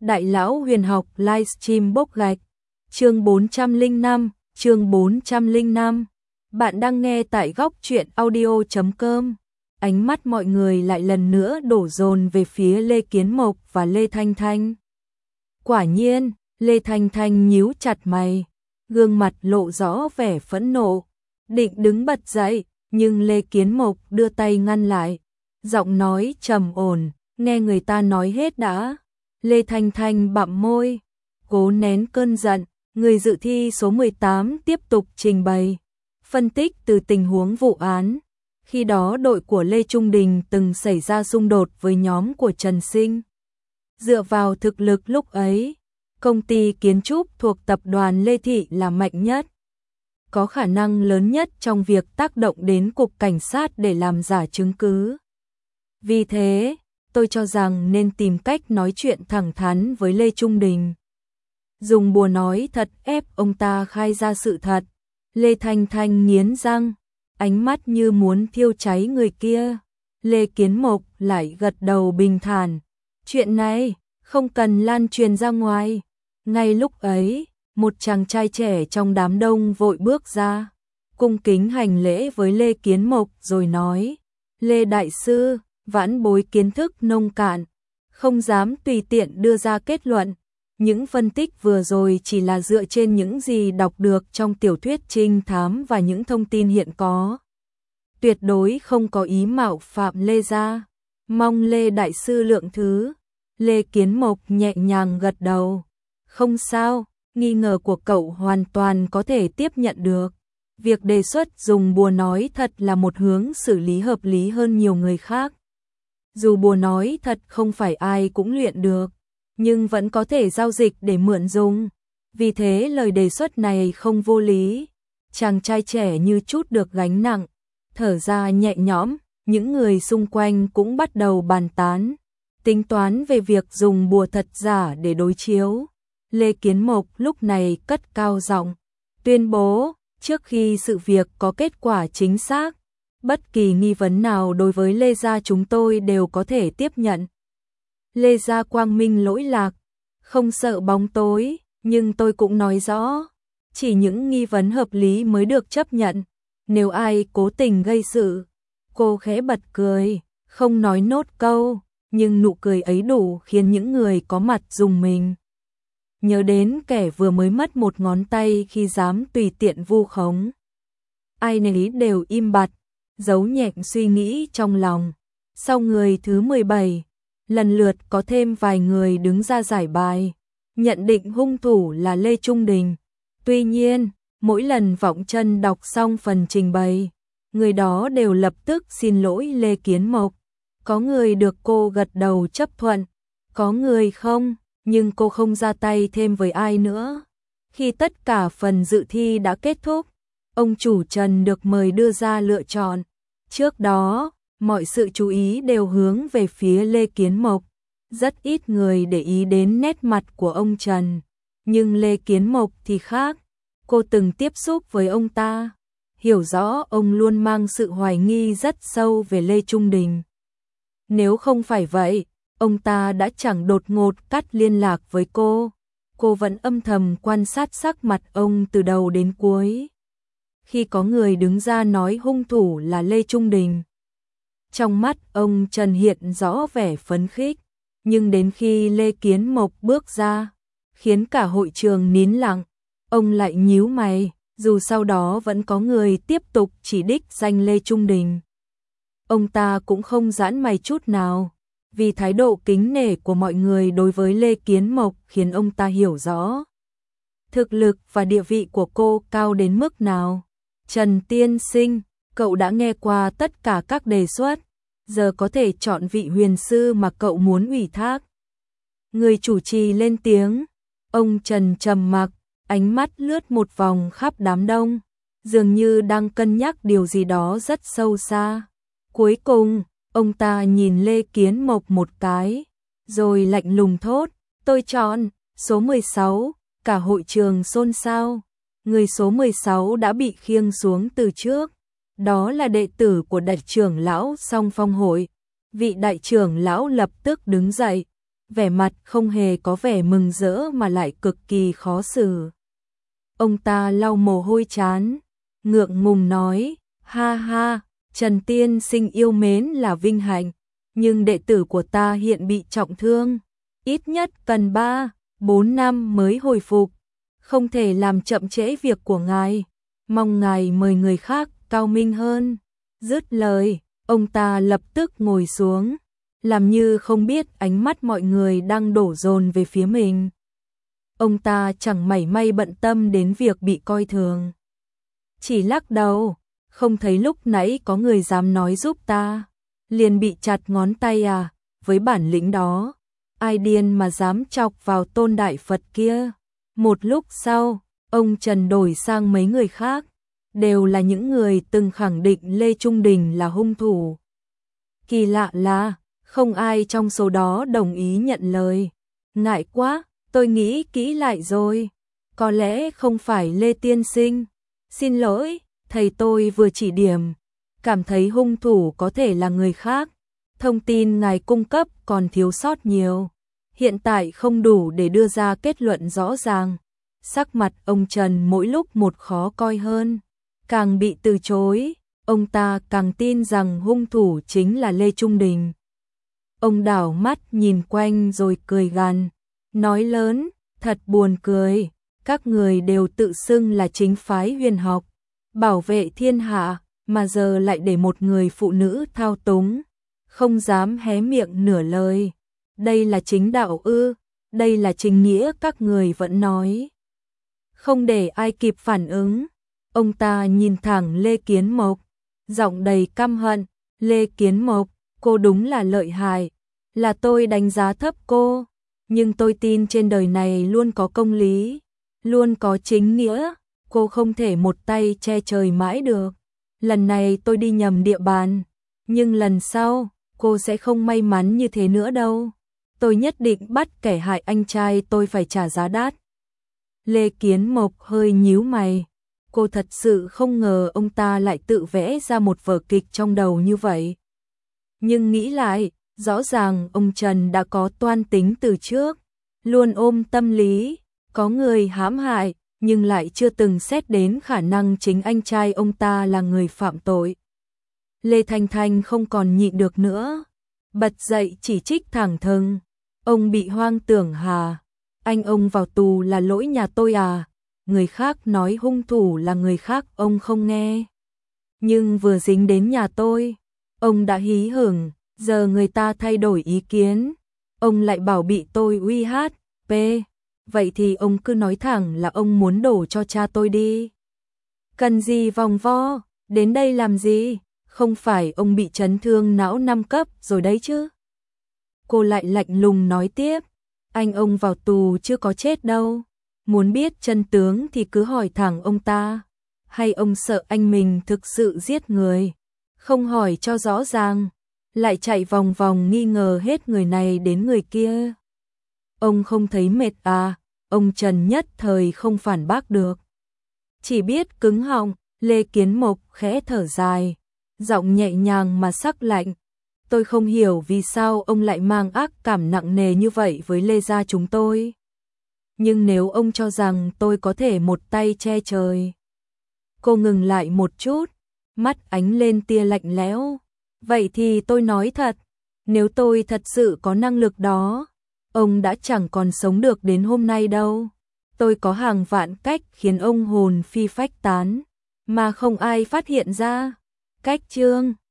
Đại lão huyền học livestream bốc gạch. Chương 405. Bạn đang nghe tại góc truyện audio.com. Ánh mắt mọi người lại lần nữa đổ dồn về phía Lê Kiến Mộc và Lê Thanh Thanh. Quả nhiên, Lê Thanh Thanh nhíu chặt mày, gương mặt lộ rõ vẻ phẫn nộ, định đứng bật dậy, nhưng Lê Kiến Mộc đưa tay ngăn lại, giọng nói trầm ổn, nghe người ta nói hết đã. Lê Thanh Thanh bặm môi, cố nén cơn giận, người dự thi số 18 tiếp tục trình bày, phân tích từ tình huống vụ án. Khi đó đội của Lê Trung Đình từng xảy ra xung đột với nhóm của Trần Sinh. Dựa vào thực lực lúc ấy, công ty kiến trúc thuộc tập đoàn Lê Thị là mạnh nhất, có khả năng lớn nhất trong việc tác động đến cục cảnh sát để làm giả chứng cứ. Vì thế, tôi cho rằng nên tìm cách nói chuyện thẳng thắn với Lê Trung Đình, dùng bùa nói thật ép ông ta khai ra sự thật. Lê Thanh Thanh nghiến răng, ánh mắt như muốn thiêu cháy người kia. Lê Kiến Mộc lại gật đầu bình thản, chuyện này không cần lan truyền ra ngoài. Ngay lúc ấy, một chàng trai trẻ trong đám đông vội bước ra, cung kính hành lễ với Lê Kiến Mộc rồi nói: Lê Đại Sư, vãn bối kiến thức nông cạn, không dám tùy tiện đưa ra kết luận. Những phân tích vừa rồi chỉ là dựa trên những gì đọc được trong tiểu thuyết trinh thám và những thông tin hiện có. Tuyệt đối không có ý mạo phạm Lê gia. Mong Lê Đại Sư lượng thứ. Lê Kiến Mộc nhẹ nhàng gật đầu. Không sao, nghi ngờ của cậu hoàn toàn có thể tiếp nhận được. Việc đề xuất dùng bùa nói thật là một hướng xử lý hợp lý hơn nhiều người khác. Dù bùa nói thật không phải ai cũng luyện được, nhưng vẫn có thể giao dịch để mượn dùng. Vì thế lời đề xuất này không vô lý. Chàng trai trẻ như chút được gánh nặng, thở ra nhẹ nhõm. Những người xung quanh cũng bắt đầu bàn tán, tính toán về việc dùng bùa thật giả để đối chiếu. Lê Kiến Mộc lúc này cất cao giọng, tuyên bố, trước khi sự việc có kết quả chính xác, bất kỳ nghi vấn nào đối với Lê gia chúng tôi đều có thể tiếp nhận. Lê gia quang minh lỗi lạc, không sợ bóng tối, nhưng tôi cũng nói rõ, chỉ những nghi vấn hợp lý mới được chấp nhận. Nếu ai cố tình gây sự, cô khẽ bật cười, không nói nốt câu, nhưng nụ cười ấy đủ khiến những người có mặt rùng mình. Nhớ đến kẻ vừa mới mất một ngón tay khi dám tùy tiện vu khống. Ai nấy đều im bặt, giấu nhẹm suy nghĩ trong lòng. Sau người thứ 17, lần lượt có thêm vài người đứng ra giải bài, nhận định hung thủ là Lê Trung Đình. Tuy nhiên, mỗi lần Vọng Chân đọc xong phần trình bày, người đó đều lập tức xin lỗi Lê Kiến Mộc. Có người được cô gật đầu chấp thuận, có người không, nhưng cô không ra tay thêm với ai nữa. Khi tất cả phần dự thi đã kết thúc, ông chủ Trần được mời đưa ra lựa chọn. Trước đó, mọi sự chú ý đều hướng về phía Lê Kiến Mộc. Rất ít người để ý đến nét mặt của ông Trần. Nhưng Lê Kiến Mộc thì khác. Cô từng tiếp xúc với ông ta, hiểu rõ ông luôn mang sự hoài nghi rất sâu về Lê Trung Đình. Nếu không phải vậy, ông ta đã chẳng đột ngột cắt liên lạc với cô. Cô vẫn âm thầm quan sát sắc mặt ông từ đầu đến cuối. Khi có người đứng ra nói hung thủ là Lê Trung Đình, trong mắt ông Trần hiện rõ vẻ phấn khích. Nhưng đến khi Lê Kiến Mộc bước ra, khiến cả hội trường nín lặng, ông lại nhíu mày, dù sau đó vẫn có người tiếp tục chỉ đích danh Lê Trung Đình. Ông ta cũng không giãn mày chút nào, vì thái độ kính nể của mọi người đối với Lê Kiến Mộc khiến ông ta hiểu rõ thực lực và địa vị của cô cao đến mức nào. Trần tiên sinh, cậu đã nghe qua tất cả các đề xuất, giờ có thể chọn vị huyền sư mà cậu muốn ủy thác. Người chủ trì lên tiếng. Ông Trần trầm mặc, ánh mắt lướt một vòng khắp đám đông, dường như đang cân nhắc điều gì đó rất sâu xa. Cuối cùng, ông ta nhìn Lê Kiến Mộc một cái, rồi lạnh lùng thốt, tôi chọn số 16, cả hội trường xôn xao. Người số 16 đã bị khiêng xuống từ trước. Đó là đệ tử của đại trưởng lão Song Phong hội. Vị đại trưởng lão lập tức đứng dậy, vẻ mặt không hề có vẻ mừng rỡ mà lại cực kỳ khó xử. Ông ta lau mồ hôi trán, ngượng ngùng nói, ha ha, Trần tiên sinh yêu mến là vinh hạnh, nhưng đệ tử của ta hiện bị trọng thương, ít nhất cần 3-4 năm mới hồi phục, không thể làm chậm trễ việc của ngài, mong ngài mời người khác cao minh hơn. Dứt lời, ông ta lập tức ngồi xuống, làm như không biết ánh mắt mọi người đang đổ dồn về phía mình. Ông ta chẳng mảy may bận tâm đến việc bị coi thường, chỉ lắc đầu, không thấy lúc nãy có người dám nói giúp ta, liền bị chặt ngón tay à, với bản lĩnh đó, ai điên mà dám chọc vào tôn đại Phật kia. Một lúc sau, ông Trần đổi sang mấy người khác, đều là những người từng khẳng định Lê Trung Đình là hung thủ. Kỳ lạ là, không ai trong số đó đồng ý nhận lời. Ngại quá, tôi nghĩ kỹ lại rồi. Có lẽ không phải Lê Tiên Sinh. Xin lỗi, thầy tôi vừa chỉ điểm. Cảm thấy hung thủ có thể là người khác. Thông tin ngài cung cấp còn thiếu sót nhiều. Hiện tại không đủ để đưa ra kết luận rõ ràng. Sắc mặt ông Trần mỗi lúc một khó coi hơn. Càng bị từ chối, ông ta càng tin rằng hung thủ chính là Lê Trung Đình. Ông đảo mắt nhìn quanh rồi cười gằn, nói lớn, thật buồn cười, các người đều tự xưng là chính phái huyền học, bảo vệ thiên hạ, mà giờ lại để một người phụ nữ thao túng, không dám hé miệng nửa lời. Đây là chính đạo ư, đây là chính nghĩa các người vẫn nói. Không để ai kịp phản ứng, ông ta nhìn thẳng Lê Kiến Mộc, giọng đầy căm hận, Lê Kiến Mộc, cô đúng là lợi hại, là tôi đánh giá thấp cô, nhưng tôi tin trên đời này luôn có công lý, luôn có chính nghĩa, cô không thể một tay che trời mãi được. Lần này tôi đi nhầm địa bàn, nhưng lần sau, cô sẽ không may mắn như thế nữa đâu. Tôi nhất định bắt kẻ hại anh trai tôi phải trả giá đắt. Lê Kiến Mộc hơi nhíu mày. Cô thật sự không ngờ ông ta lại tự vẽ ra một vở kịch trong đầu như vậy. Nhưng nghĩ lại, rõ ràng ông Trần đã có toan tính từ trước, luôn ôm tâm lý, có người hãm hại, nhưng lại chưa từng xét đến khả năng chính anh trai ông ta là người phạm tội. Lê Thanh Thanh không còn nhịn được nữa, bật dậy chỉ trích thẳng thừng, ông bị hoang tưởng hà, ông vào tù là lỗi nhà tôi à? Người khác nói hung thủ là người khác ông không nghe. Nhưng vừa dính đến nhà tôi, ông đã hí hửng, giờ người ta thay đổi ý kiến, ông lại bảo bị tôi uy hát, vậy thì ông cứ nói thẳng là ông muốn đổ cho cha tôi đi. Cần gì vòng vo, đến đây làm gì, không phải ông bị chấn thương não 5 cấp rồi đấy chứ. Cô lại lạnh lùng nói tiếp, ông vào tù chưa có chết đâu. Muốn biết chân tướng thì cứ hỏi thẳng ông ta, hay ông sợ anh mình thực sự giết người, không hỏi cho rõ ràng, lại chạy vòng vòng nghi ngờ hết người này đến người kia. Ông không thấy mệt à? Ông Trần nhất thời không phản bác được, chỉ biết cứng họng. Lê Kiến Mộc khẽ thở dài, giọng nhẹ nhàng mà sắc lạnh, tôi không hiểu vì sao ông lại mang ác cảm nặng nề như vậy với Lê gia chúng tôi. Nhưng nếu ông cho rằng tôi có thể một tay che trời. Cô ngừng lại một chút, mắt ánh lên tia lạnh lẽo. Vậy thì tôi nói thật, nếu tôi thật sự có năng lực đó, ông đã chẳng còn sống được đến hôm nay đâu. Tôi có hàng vạn cách khiến ông hồn phi phách tán, mà không ai phát hiện ra. Cách chương